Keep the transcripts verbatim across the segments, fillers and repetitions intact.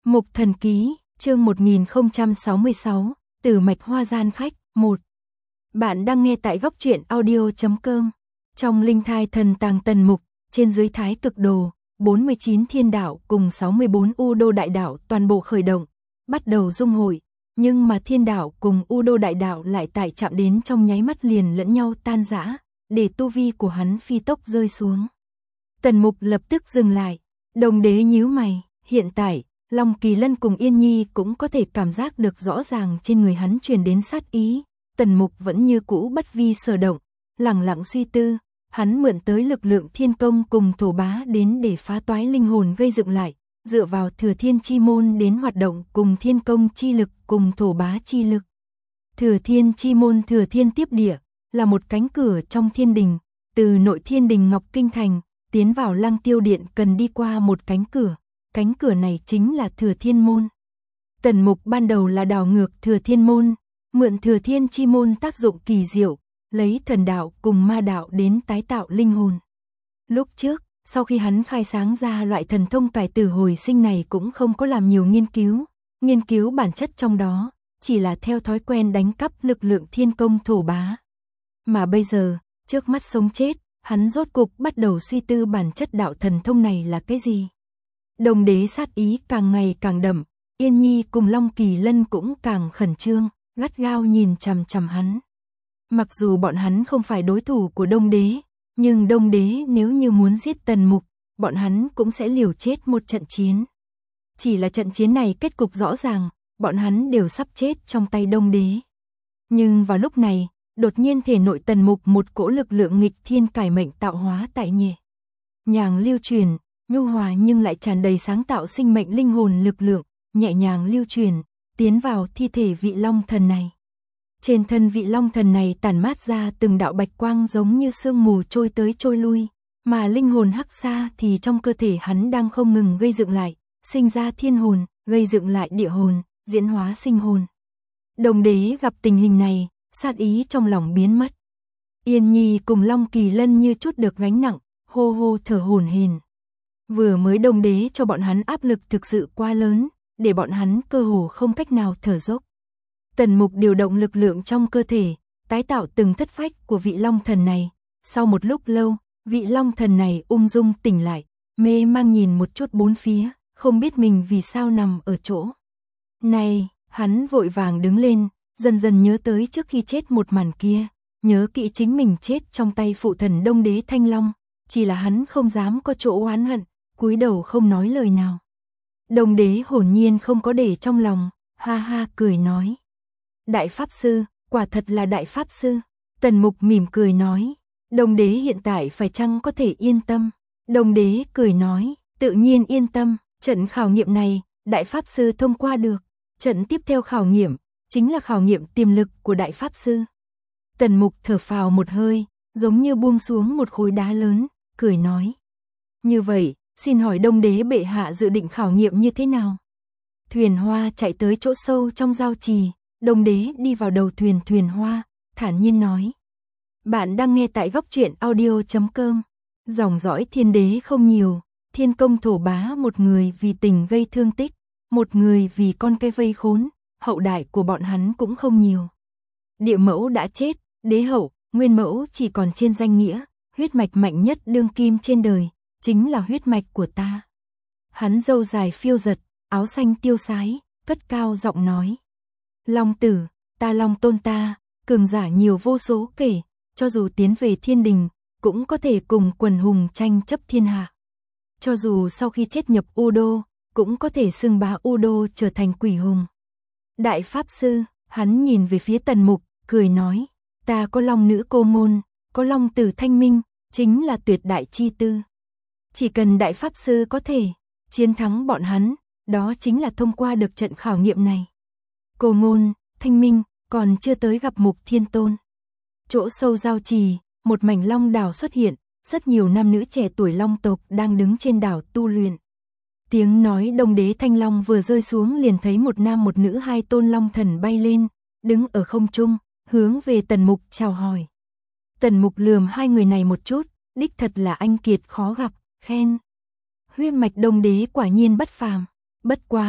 Mục Thần Ký, chương một nghìn không trăm sáu mươi sáu, Tử Mạch Hoa Gian Khách, một. Bạn đang nghe tại góc truyện audio chấm com. Trong linh thai thần tàng Tần Mục, trên dưới Thái Cực Đồ, bốn mươi chín thiên đạo cùng sáu mươi bốn U Đô đại đạo toàn bộ khởi động, bắt đầu dung hội, nhưng mà thiên đạo cùng U Đô đại đạo lại tại chạm đến trong nháy mắt liền lẫn nhau tan rã, để tu vi của hắn phi tốc rơi xuống. Tần Mục lập tức dừng lại, Đồng Đế nhíu mày, hiện tại Long Kỳ Lân cùng Yên Nhi cũng có thể cảm giác được rõ ràng trên người hắn truyền đến sát ý. Tần Mục vẫn như cũ bất vi sở động, lẳng lặng suy tư, hắn mượn tới lực lượng thiên công cùng thổ bá đến để phá toái linh hồn gây dựng lại, dựa vào thừa thiên chi môn đến hoạt động cùng thiên công chi lực cùng thổ bá chi lực. Thừa thiên chi môn thừa thiên tiếp địa, là một cánh cửa trong thiên đình, từ nội thiên đình Ngọc Kinh Thành, tiến vào Lăng Tiêu Điện cần đi qua một cánh cửa. Cánh cửa này chính là Thừa Thiên Môn. Tần Mục ban đầu là đảo ngược Thừa Thiên Môn, mượn Thừa Thiên Chi Môn tác dụng kỳ diệu, lấy thần đạo cùng ma đạo đến tái tạo linh hồn. Lúc trước, sau khi hắn khai sáng ra loại thần thông cải tử hồi sinh này cũng không có làm nhiều nghiên cứu, nghiên cứu bản chất trong đó, chỉ là theo thói quen đánh cắp lực lượng thiên công thổ bá. Mà bây giờ, trước mắt sống chết, hắn rốt cục bắt đầu suy tư bản chất đạo thần thông này là cái gì. Đồng Đế sát ý càng ngày càng đậm, Yên Nhi cùng Long Kỳ Lân cũng càng khẩn trương, gắt gao nhìn chằm chằm hắn. Mặc dù bọn hắn không phải đối thủ của Đông Đế, nhưng Đông Đế nếu như muốn giết Tần Mục, bọn hắn cũng sẽ liều chết một trận chiến. Chỉ là trận chiến này kết cục rõ ràng, bọn hắn đều sắp chết trong tay Đông Đế. Nhưng vào lúc này, đột nhiên thể nội Tần Mục một cỗ lực lượng nghịch thiên cải mệnh tạo hóa tại nhẹ nhàng lưu truyền, nhu hòa nhưng lại tràn đầy sáng tạo sinh mệnh linh hồn lực lượng, nhẹ nhàng lưu truyền, tiến vào thi thể vị long thần này. Trên thân vị long thần này tản mát ra từng đạo bạch quang giống như sương mù trôi tới trôi lui, mà linh hồn hắc xa thì trong cơ thể hắn đang không ngừng gây dựng lại, sinh ra thiên hồn, gây dựng lại địa hồn, diễn hóa sinh hồn. Đồng Đế gặp tình hình này, sát ý trong lòng biến mất. Yên Nhi cùng Long Kỳ Lân như chút được gánh nặng, hô hô thở hổn hển. Vừa mới Đông Đế cho bọn hắn áp lực thực sự quá lớn, để bọn hắn cơ hồ không cách nào thở dốc. Tần Mục điều động lực lượng trong cơ thể, tái tạo từng thất phách của vị long thần này. Sau một lúc lâu, vị long thần này ung dung tỉnh lại, mê mang nhìn một chút bốn phía, không biết mình vì sao nằm ở chỗ này. Hắn vội vàng đứng lên, dần dần nhớ tới trước khi chết một màn kia, nhớ kỹ chính mình chết trong tay phụ thần Đông Đế Thanh Long, chỉ là hắn không dám có chỗ oán hận, cúi đầu không nói lời nào. Đồng Đế hồn nhiên không có để trong lòng, ha ha cười nói. Đại Pháp Sư, quả thật là Đại Pháp Sư. Tần Mục mỉm cười nói. Đồng Đế hiện tại phải chăng có thể yên tâm? Đồng Đế cười nói, tự nhiên yên tâm, trận khảo nghiệm này, Đại Pháp Sư thông qua được. Trận tiếp theo khảo nghiệm, chính là khảo nghiệm tiềm lực của Đại Pháp Sư. Tần Mục thở phào một hơi, giống như buông xuống một khối đá lớn, cười nói. Như vậy, xin hỏi Đông Đế bệ hạ dự định khảo nghiệm như thế nào? Thuyền Hoa chạy tới chỗ sâu trong giao trì, Đông Đế đi vào đầu thuyền Thuyền Hoa, thản nhiên nói. Bạn đang nghe tại góc truyện audio chấm com. Dòng dõi thiên đế không nhiều, thiên công thổ bá một người vì tình gây thương tích, một người vì con cây vây khốn, hậu đại của bọn hắn cũng không nhiều. Địa mẫu đã chết, đế hậu, nguyên mẫu chỉ còn trên danh nghĩa, huyết mạch mạnh nhất đương kim trên đời, chính là huyết mạch của ta. Hắn râu dài phiêu giật, áo xanh tiêu sái, cất cao giọng nói. Long tử, ta Long tôn ta, cường giả nhiều vô số kể, cho dù tiến về thiên đình, cũng có thể cùng quần hùng tranh chấp thiên hạ. Cho dù sau khi chết nhập U Đô, cũng có thể xưng bá U Đô trở thành quỷ hùng. Đại Pháp Sư, hắn nhìn về phía Tần Mục, cười nói. Ta có Long nữ cô môn, có Long tử thanh minh, chính là tuyệt đại chi tư. Chỉ cần Đại Pháp Sư có thể chiến thắng bọn hắn, đó chính là thông qua được trận khảo nghiệm này. Cô môn, thanh minh, còn chưa tới gặp Mục Thiên Tôn. Chỗ sâu giao trì, một mảnh long đảo xuất hiện, rất nhiều nam nữ trẻ tuổi long tộc đang đứng trên đảo tu luyện. Tiếng nói Đông Đế Thanh Long vừa rơi xuống liền thấy một nam một nữ hai tôn long thần bay lên, đứng ở không trung, hướng về Tần Mục chào hỏi. Tần Mục lườm hai người này một chút, đích thật là anh kiệt khó gặp, khen. Huyết mạch Đông Đế quả nhiên bất phàm, bất quá,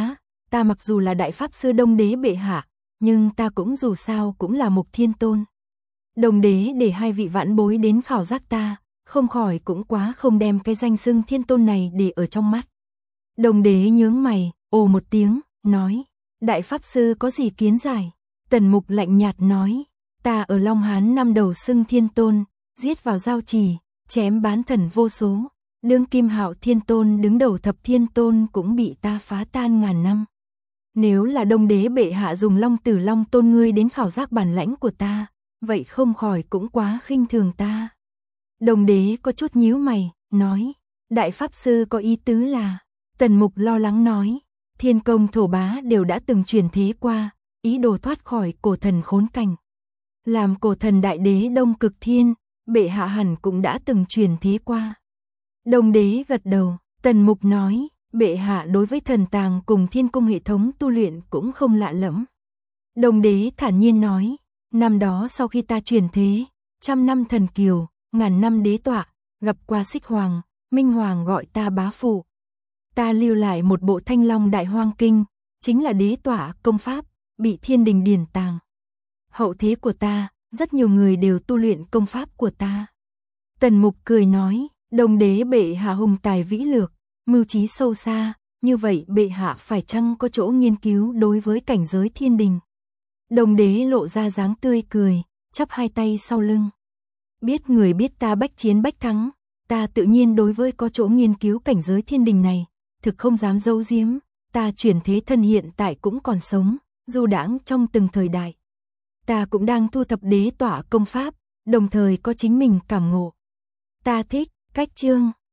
ta mặc dù là đại pháp sư Đông Đế bệ hạ, nhưng ta cũng dù sao cũng là Mục Thiên Tôn. Đông Đế để hai vị vãn bối đến khảo giác ta, không khỏi cũng quá không đem cái danh xưng Thiên Tôn này để ở trong mắt. Đông Đế nhướng mày, ồ một tiếng, nói, đại pháp sư có gì kiến giải? Tần Mục lạnh nhạt nói, ta ở Long Hán năm đầu xưng Thiên Tôn, giết vào giao trì, chém bán thần vô số, đương Kim Hạo Thiên Tôn đứng đầu thập Thiên Tôn cũng bị ta phá tan ngàn năm. Nếu là Đông Đế bệ hạ dùng Long Tử Long Tôn ngươi đến khảo giác bản lãnh của ta, vậy không khỏi cũng quá khinh thường ta. Đông Đế có chút nhíu mày, nói, đại pháp sư có ý tứ là, Tần Mục lo lắng nói, thiên công thổ bá đều đã từng truyền thế qua, ý đồ thoát khỏi cổ thần khốn cảnh. Làm cổ thần đại đế Đông Cực Thiên, bệ hạ hẳn cũng đã từng truyền thế qua. Đông Đế gật đầu, Tần Mục nói, bệ hạ đối với thần tàng cùng thiên cung hệ thống tu luyện cũng không lạ lẫm. Đông Đế thản nhiên nói, năm đó sau khi ta truyền thế, trăm năm thần kiều, ngàn năm đế tọa, gặp qua Xích Hoàng, Minh Hoàng gọi ta bá phụ. Ta lưu lại một bộ Thanh Long Đại Hoang Kinh, chính là đế tọa công pháp, bị thiên đình điển tàng. Hậu thế của ta, rất nhiều người đều tu luyện công pháp của ta. Tần Mục cười nói, Đông Đế bệ hạ hùng tài vĩ lược, mưu trí sâu xa, như vậy bệ hạ phải chăng có chỗ nghiên cứu đối với cảnh giới thiên đình? Đông Đế lộ ra dáng tươi cười, chắp hai tay sau lưng. Biết người biết ta bách chiến bách thắng, ta tự nhiên đối với có chỗ nghiên cứu cảnh giới thiên đình này, thực không dám giấu giếm, ta chuyển thế thân hiện tại cũng còn sống, du đãng trong từng thời đại. Ta cũng đang thu thập đế tọa công pháp, đồng thời có chính mình cảm ngộ. Ta thích, cách chương.